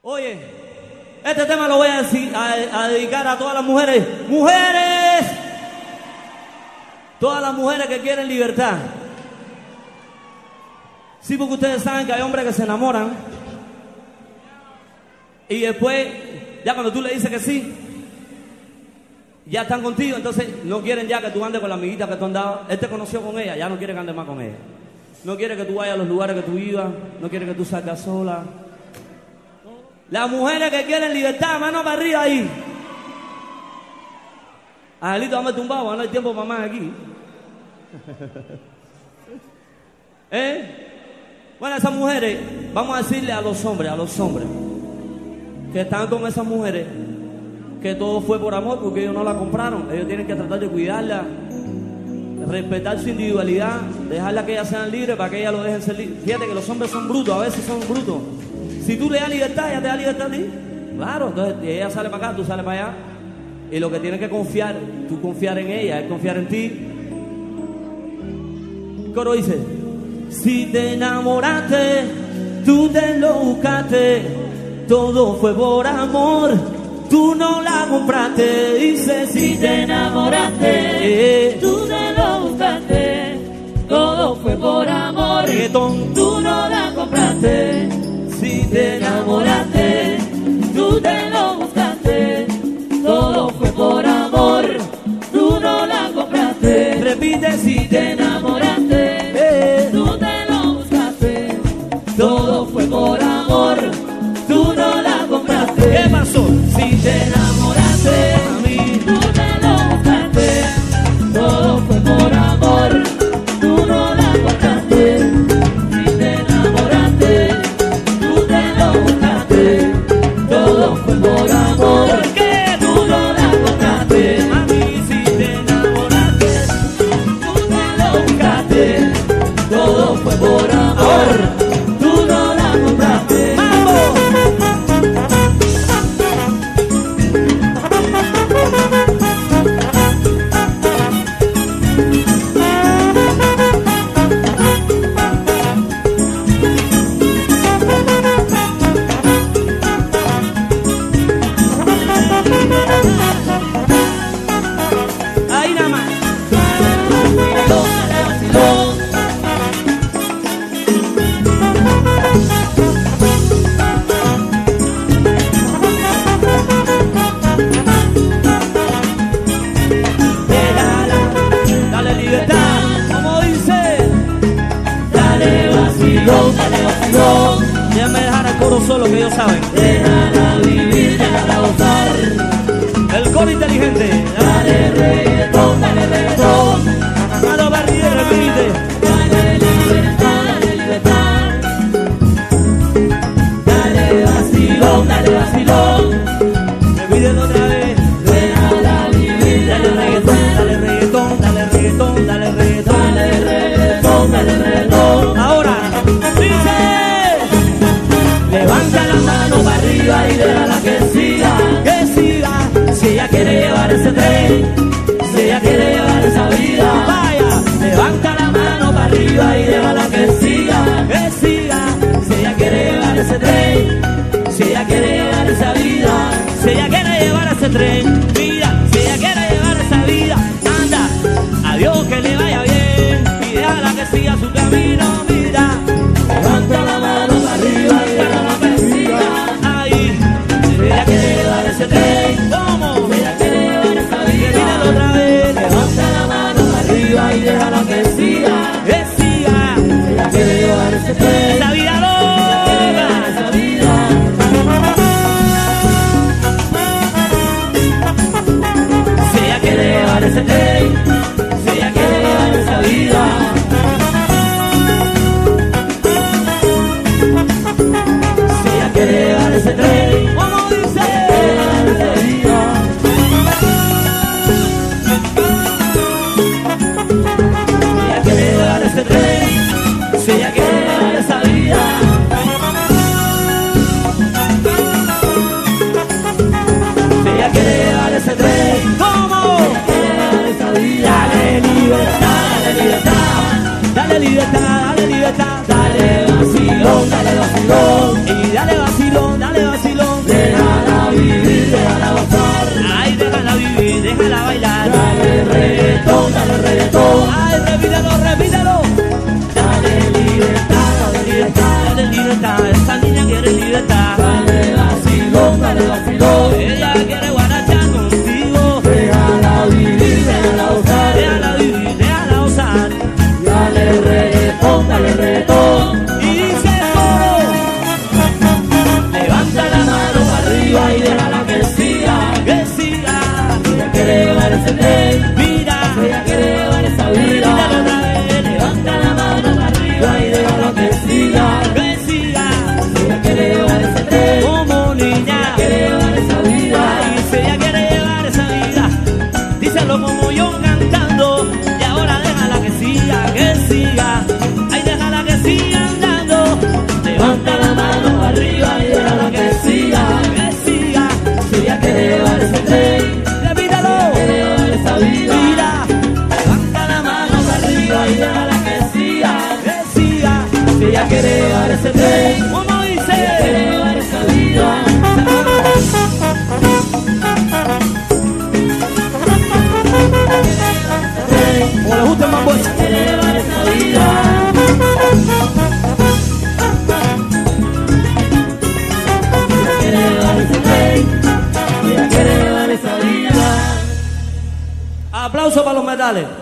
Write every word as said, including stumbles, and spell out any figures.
Oye, este tema lo voy a, decir, a, a dedicar a todas las mujeres. ¡Mujeres! Todas las mujeres que quieren libertad. Sí, porque ustedes saben que hay hombres que se enamoran y después, ya cuando tú le dices que sí, ya están contigo, entonces no quieren ya que tú andes con la amiguita que tú andabas. Él te conoció con ella, ya no quiere que andes más con ella. No quiere que tú vayas a los lugares que tú ibas, no quiere que tú salgas sola. Las mujeres que quieren libertad, mano para arriba ahí. Angelito, dame tumbado, no hay tiempo para más aquí. ¿Eh? Bueno, esas mujeres, vamos a decirle a los hombres, a los hombres que están con esas mujeres, que todo fue por amor, porque ellos no la compraron. Ellos tienen que tratar de cuidarla, respetar su individualidad, dejarla que ellas sean libres para que ellas lo dejen ser libres. Fíjate que los hombres son brutos, a veces son brutos. Si tú le das libertad, ella te da libertad a ti. Claro, entonces ella sale para acá, tú sales para allá. Y lo que tienes que confiar, tú confiar en ella, es confiar en ti. El coro dice: si te enamoraste, tú te lo buscaste, todo fue por amor, tú no la compraste. Dice: si te enamoraste, eh, tú te lo buscaste, todo fue por amor, reggaetón, tú no la compraste. Si te enamoraste, tú te lo buscaste, todo fue por amor, tú no la compraste. repite: si te enamoraste, eh, tú te lo buscaste, todo fue por amor, tú no la compraste. ¿Qué pasó? Si te enamoraste, A mí, tú te lo buscaste, todo fue por amor, tú no la compraste. Si te enamoraste, tú te lo buscaste, todo fue por amor, ¿por qué? tú no la compraste. A mí, si te enamoraste, Tú te lo buscaste, todo fue por amor, tú no la compraste. ¡vamos! Ahí nada más. Dale libertad, como dice. Dale vacilón, dale vacilón, Déjame dejar el coro solo, que ellos saben. déjala vivir, déjala gozar. El coro inteligente. Dale reggaetón, dale reggaetón, Mano para arriba y repite. dale libertad, dale libertad. Dale vacilón, dale vacilón, Repítelo otra vez. déjala vivir, Dale déjala reggaetón, gozar. dale reggaetón, dale reggaetón, dale reggaetón. Dale reggaetón, dale reggaetón. Ahora, dice. Levanta la mano para arriba y déjala que siga, Que siga, si ella quiere llevar ese tren, si ella quiere llevar esa vida. vaya, Levanta la mano para arriba y déjala que siga, que siga. si ella quiere llevar ese tren, si ella quiere llevar esa vida. Si ella quiere llevar ese tren, mira, si ella quiere llevar esa vida, anda, adiós, que le vaya bien, y déjala que siga su camino, mira, Levanta la mano para arriba y déjala que siga, ahí, si ella quiere llevar ese tren, ¿cómo? si ella quiere llevar esa Repítelo vida. fiesta. Dale vacilón, dale vacilón. Ella quiere guarachar contigo. Déjala vivir, déjala gozar. Déjala vivir, déjala gozar. Dale reggaetón, dale reggaetón. Y dice coro. Levanta la mano para arriba y déjala que siga. Que siga. Ella quiere llevar ese tren. Mira. Ella quiere llevar esa vida. Repítelo otra vez. Levanta la mano para arriba y déjala que siga. Que siga. Ella quiere llevar ese tren. Como niña. Quiere llevar esa vida. Ay, si ella quiere llevar esa vida, díselo como yo cantando. Y ahora déjala que siga, que siga. Ay, déjala que siga andando. Levanta la mano para arriba y déjala que siga. Que siga. Si ella quiere llevar ese tren. Repítalo. Quiere llevar esa vida. Mira. Levanta la mano para Arriba arriba y y déjala que siga. que siga. Si ella quiere llevar ese tren. Como Quiere dice. llevar esa vida. Como le gusta el mambo. Quiere llevar esa vida. Quiere llevar ese tren. Ella quiere llevar esa vida. Aplauso para los metales.